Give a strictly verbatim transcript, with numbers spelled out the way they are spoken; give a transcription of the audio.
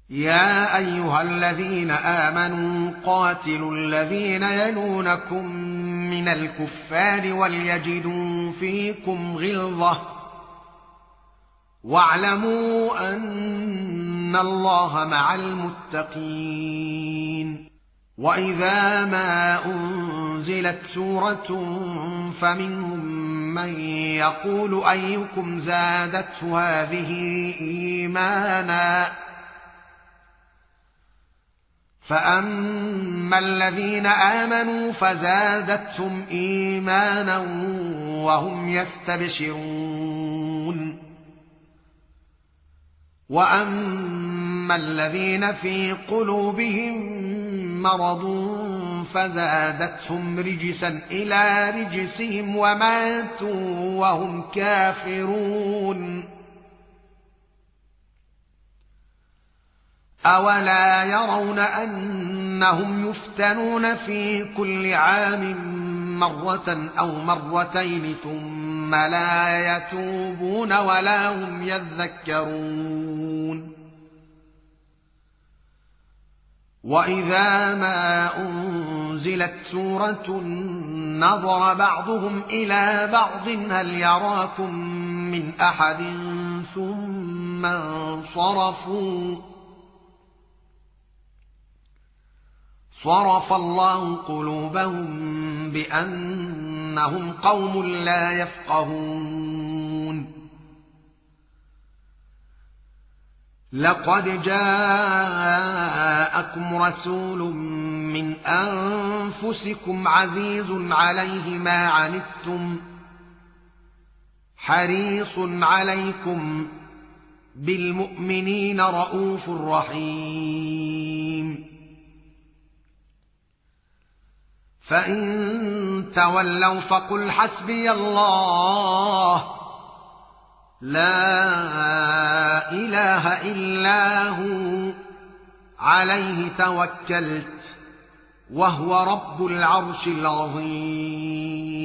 يا أيها الذين آمنوا قاتلوا الذين يلونكم من الكفار وليجدوا فيكم غلظة واعلموا أن الله مع المتقين. وإذا ما أنزلت سورة فمنهم من يقول أيكم زادته هذه إيمانا فأما الذين آمنوا فزادتهم إيمانا وهم يستبشرون. وأما الذين في قلوبهم مرض فزادتهم رجسا إلى رجسهم وماتوا وهم كافرون. أولا يرون أنهم يفتنون في كل عام مرة أو مرتين ثم لا يتوبون ولا هم يذكرون. وإذا ما أنزلت سورة نظر بعضهم إلى بعض هل يراكم من أحد ثم انصرفوا صرف الله قلوبهم بأنهم قوم لا يفقهون. لقد جاءكم رسول من أنفسكم عزيز عليه ما عنتم حريص عليكم بالمؤمنين رؤوف رحيم. فإن تولوا فقل حسبي الله لا إله إلا هو عليه توكلت وهو رب العرش العظيم.